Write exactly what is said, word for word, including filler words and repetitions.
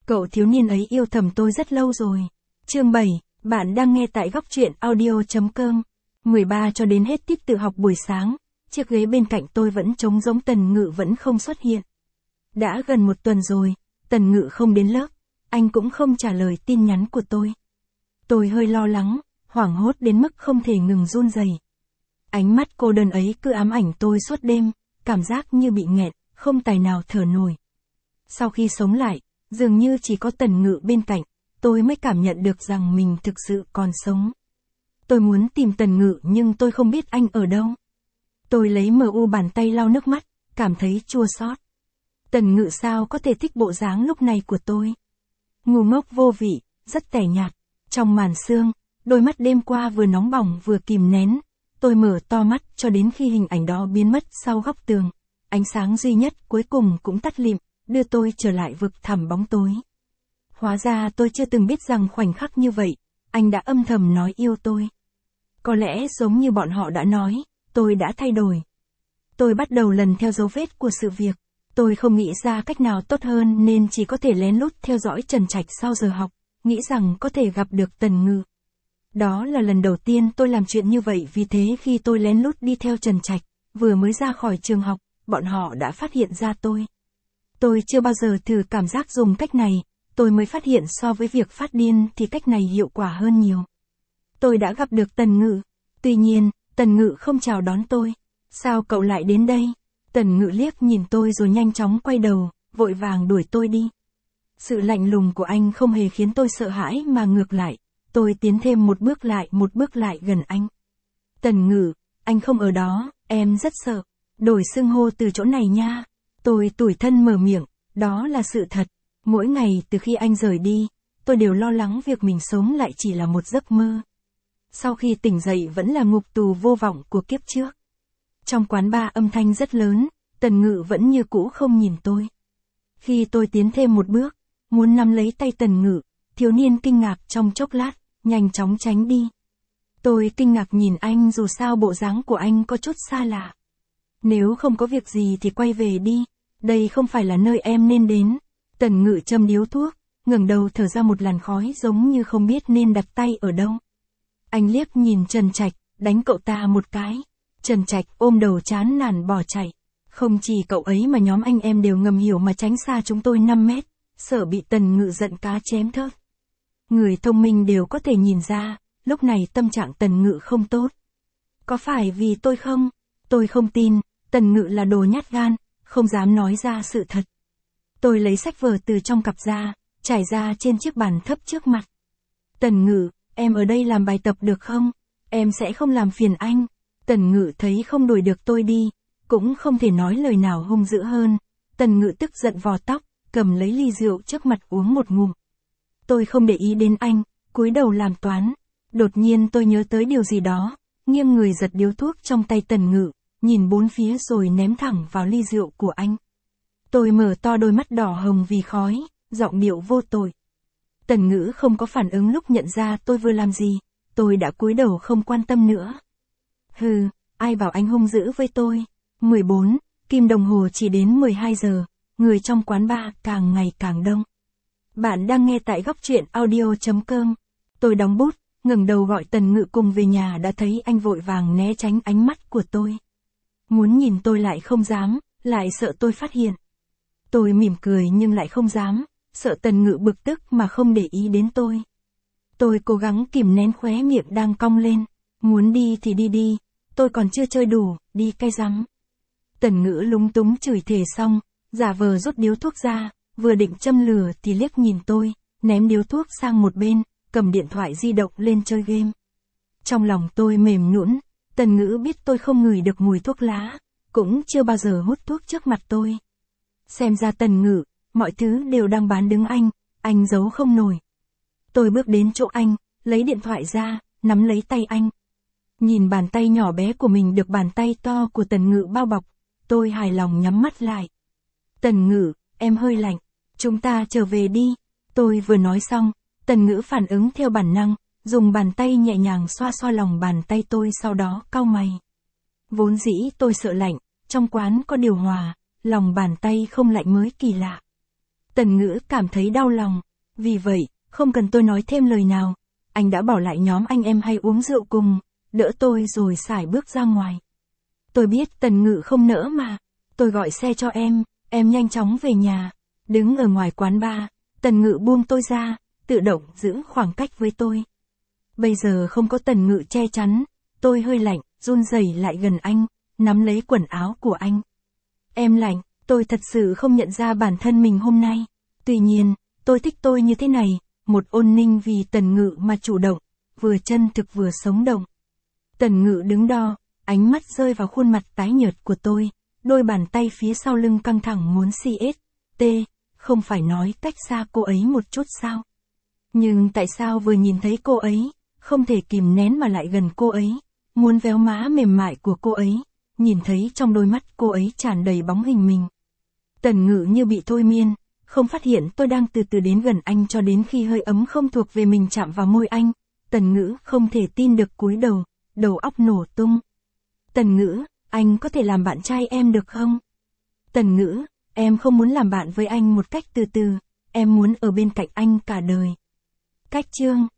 Cậu thiếu niên ấy yêu thầm tôi rất lâu rồi. Chương bảy, bạn đang nghe tại góc truyện audio chấm com. mười ba cho đến hết tiết tự học buổi sáng, chiếc ghế bên cạnh tôi vẫn trống rỗng, Tần Ngự vẫn không xuất hiện. Đã gần một tuần rồi, Tần Ngự không đến lớp, anh cũng không trả lời tin nhắn của tôi. Tôi hơi lo lắng, hoảng hốt đến mức không thể ngừng run rẩy. Ánh mắt cô đơn ấy cứ ám ảnh tôi suốt đêm, cảm giác như bị nghẹn, không tài nào thở nổi. Sau khi sống lại, dường như chỉ có Tần Ngự bên cạnh, tôi mới cảm nhận được rằng mình thực sự còn sống. Tôi muốn tìm Tần Ngự nhưng tôi không biết anh ở đâu. Tôi lấy mờ u bàn tay lau nước mắt, cảm thấy chua xót. Tần Ngự sao có thể thích bộ dáng lúc này của tôi? Ngu ngốc vô vị, rất tẻ nhạt. Trong màn sương, đôi mắt đêm qua vừa nóng bỏng vừa kìm nén. Tôi mở to mắt cho đến khi hình ảnh đó biến mất sau góc tường. Ánh sáng duy nhất cuối cùng cũng tắt lịm, đưa tôi trở lại vực thẳm bóng tối. Hóa ra tôi chưa từng biết rằng khoảnh khắc như vậy, anh đã âm thầm nói yêu tôi. Có lẽ giống như bọn họ đã nói, tôi đã thay đổi. Tôi bắt đầu lần theo dấu vết của sự việc. Tôi không nghĩ ra cách nào tốt hơn nên chỉ có thể lén lút theo dõi Trần Trạch sau giờ học, nghĩ rằng có thể gặp được Tần Ngự. Đó là lần đầu tiên tôi làm chuyện như vậy, vì thế khi tôi lén lút đi theo Trần Trạch, vừa mới ra khỏi trường học, bọn họ đã phát hiện ra tôi. Tôi chưa bao giờ thử cảm giác dùng cách này, tôi mới phát hiện so với việc phát điên thì cách này hiệu quả hơn nhiều. Tôi đã gặp được Tần Ngự. Tuy nhiên, Tần Ngự không chào đón tôi. Sao cậu lại đến đây? Tần Ngự liếc nhìn tôi rồi nhanh chóng quay đầu, vội vàng đuổi tôi đi. Sự lạnh lùng của anh không hề khiến tôi sợ hãi mà ngược lại, tôi tiến thêm một bước lại một bước lại gần anh. Tần Ngự, anh không ở đó, em rất sợ. Đổi xưng hô từ chỗ này nha. Tôi tủi thân mở miệng, đó là sự thật. Mỗi ngày từ khi anh rời đi, tôi đều lo lắng việc mình sống lại chỉ là một giấc mơ. Sau khi tỉnh dậy vẫn là ngục tù vô vọng của kiếp trước. Trong quán bar âm thanh rất lớn, Tần Ngự vẫn như cũ không nhìn tôi. Khi tôi tiến thêm một bước, muốn nắm lấy tay Tần Ngự, thiếu niên kinh ngạc trong chốc lát, nhanh chóng tránh đi. Tôi kinh ngạc nhìn anh, dù sao bộ dáng của anh có chút xa lạ. Nếu không có việc gì thì quay về đi, đây không phải là nơi em nên đến. Tần Ngự châm điếu thuốc, ngẩng đầu thở ra một làn khói giống như không biết nên đặt tay ở đâu. Anh liếc nhìn Trần Trạch, đánh cậu ta một cái. Trần Trạch ôm đầu chán nản bỏ chạy. Không chỉ cậu ấy mà nhóm anh em đều ngầm hiểu mà tránh xa chúng tôi năm mét, sợ bị Tần Ngự giận cá chém thớt. Người thông minh đều có thể nhìn ra, lúc này tâm trạng Tần Ngự không tốt. Có phải vì tôi không? Tôi không tin, Tần Ngự là đồ nhát gan, không dám nói ra sự thật. Tôi lấy sách vở từ trong cặp ra, trải ra trên chiếc bàn thấp trước mặt. Tần Ngự, em ở đây làm bài tập được không? Em sẽ không làm phiền anh. Tần Ngự thấy không đuổi được tôi đi, cũng không thể nói lời nào hung dữ hơn. Tần Ngự tức giận vò tóc, cầm lấy ly rượu trước mặt uống một ngụm. Tôi không để ý đến anh, cúi đầu làm toán. Đột nhiên tôi nhớ tới điều gì đó, nghiêng người giật điếu thuốc trong tay Tần Ngự, nhìn bốn phía rồi ném thẳng vào ly rượu của anh. Tôi mở to đôi mắt đỏ hồng vì khói, giọng điệu vô tội. Tần Ngự không có phản ứng lúc nhận ra tôi vừa làm gì, tôi đã cúi đầu không quan tâm nữa. Hừ, ai bảo anh hung dữ với tôi. mười bốn, kim đồng hồ chỉ đến mười hai giờ, người trong quán bar càng ngày càng đông. Bạn đang nghe tại góc truyện audio chấm com. Tôi đóng bút, ngẩng đầu gọi Tần Ngự cùng về nhà đã thấy anh vội vàng né tránh ánh mắt của tôi. Muốn nhìn tôi lại không dám, lại sợ tôi phát hiện. Tôi mỉm cười nhưng lại không dám, sợ Tần Ngự bực tức mà không để ý đến tôi. Tôi cố gắng kìm nén khóe miệng đang cong lên. Muốn đi thì đi đi, tôi còn chưa chơi đủ, đi cái rắm. Tần Ngự lúng túng chửi thề xong, giả vờ rút điếu thuốc ra, vừa định châm lửa thì liếc nhìn tôi, ném điếu thuốc sang một bên, cầm điện thoại di động lên chơi game. Trong lòng tôi mềm nhũn, Tần Ngự biết tôi không ngửi được mùi thuốc lá, cũng chưa bao giờ hút thuốc trước mặt tôi. Xem ra Tần Ngự, mọi thứ đều đang bán đứng anh, anh giấu không nổi. Tôi bước đến chỗ anh, lấy điện thoại ra, nắm lấy tay anh. Nhìn bàn tay nhỏ bé của mình được bàn tay to của Tần Ngự bao bọc, tôi hài lòng nhắm mắt lại. Tần Ngự, em hơi lạnh, chúng ta trở về đi. Tôi vừa nói xong, Tần Ngự phản ứng theo bản năng, dùng bàn tay nhẹ nhàng xoa xoa lòng bàn tay tôi, sau đó cau mày. Vốn dĩ tôi sợ lạnh, trong quán có điều hòa, lòng bàn tay không lạnh mới kỳ lạ. Tần Ngữ cảm thấy đau lòng. Vì vậy, không cần tôi nói thêm lời nào. Anh đã bảo lại nhóm anh em hay uống rượu cùng, đỡ tôi rồi sải bước ra ngoài. Tôi biết Tần Ngữ không nỡ mà. Tôi gọi xe cho em, em nhanh chóng về nhà. Đứng ở ngoài quán bar, Tần Ngữ buông tôi ra, tự động giữ khoảng cách với tôi. Bây giờ không có Tần Ngữ che chắn, tôi hơi lạnh, run rẩy lại gần anh, nắm lấy quần áo của anh. Em lạnh, tôi thật sự không nhận ra bản thân mình hôm nay. Tuy nhiên, tôi thích tôi như thế này, một ôn ninh vì Tần Ngữ mà chủ động, vừa chân thực vừa sống động. Tần Ngữ đứng đo, ánh mắt rơi vào khuôn mặt tái nhợt của tôi, đôi bàn tay phía sau lưng căng thẳng muốn xê ét tê, không phải nói cách xa cô ấy một chút sao? Nhưng tại sao vừa nhìn thấy cô ấy, không thể kìm nén mà lại gần cô ấy, muốn véo má mềm mại của cô ấy, nhìn thấy trong đôi mắt cô ấy tràn đầy bóng hình mình. Tần Ngữ như bị thôi miên, không phát hiện tôi đang từ từ đến gần anh cho đến khi hơi ấm không thuộc về mình chạm vào môi anh. Tần Ngữ không thể tin được cúi đầu, đầu óc nổ tung. Tần Ngữ, anh có thể làm bạn trai em được không? Tần Ngữ, em không muốn làm bạn với anh một cách từ từ, em muốn ở bên cạnh anh cả đời. Cách chương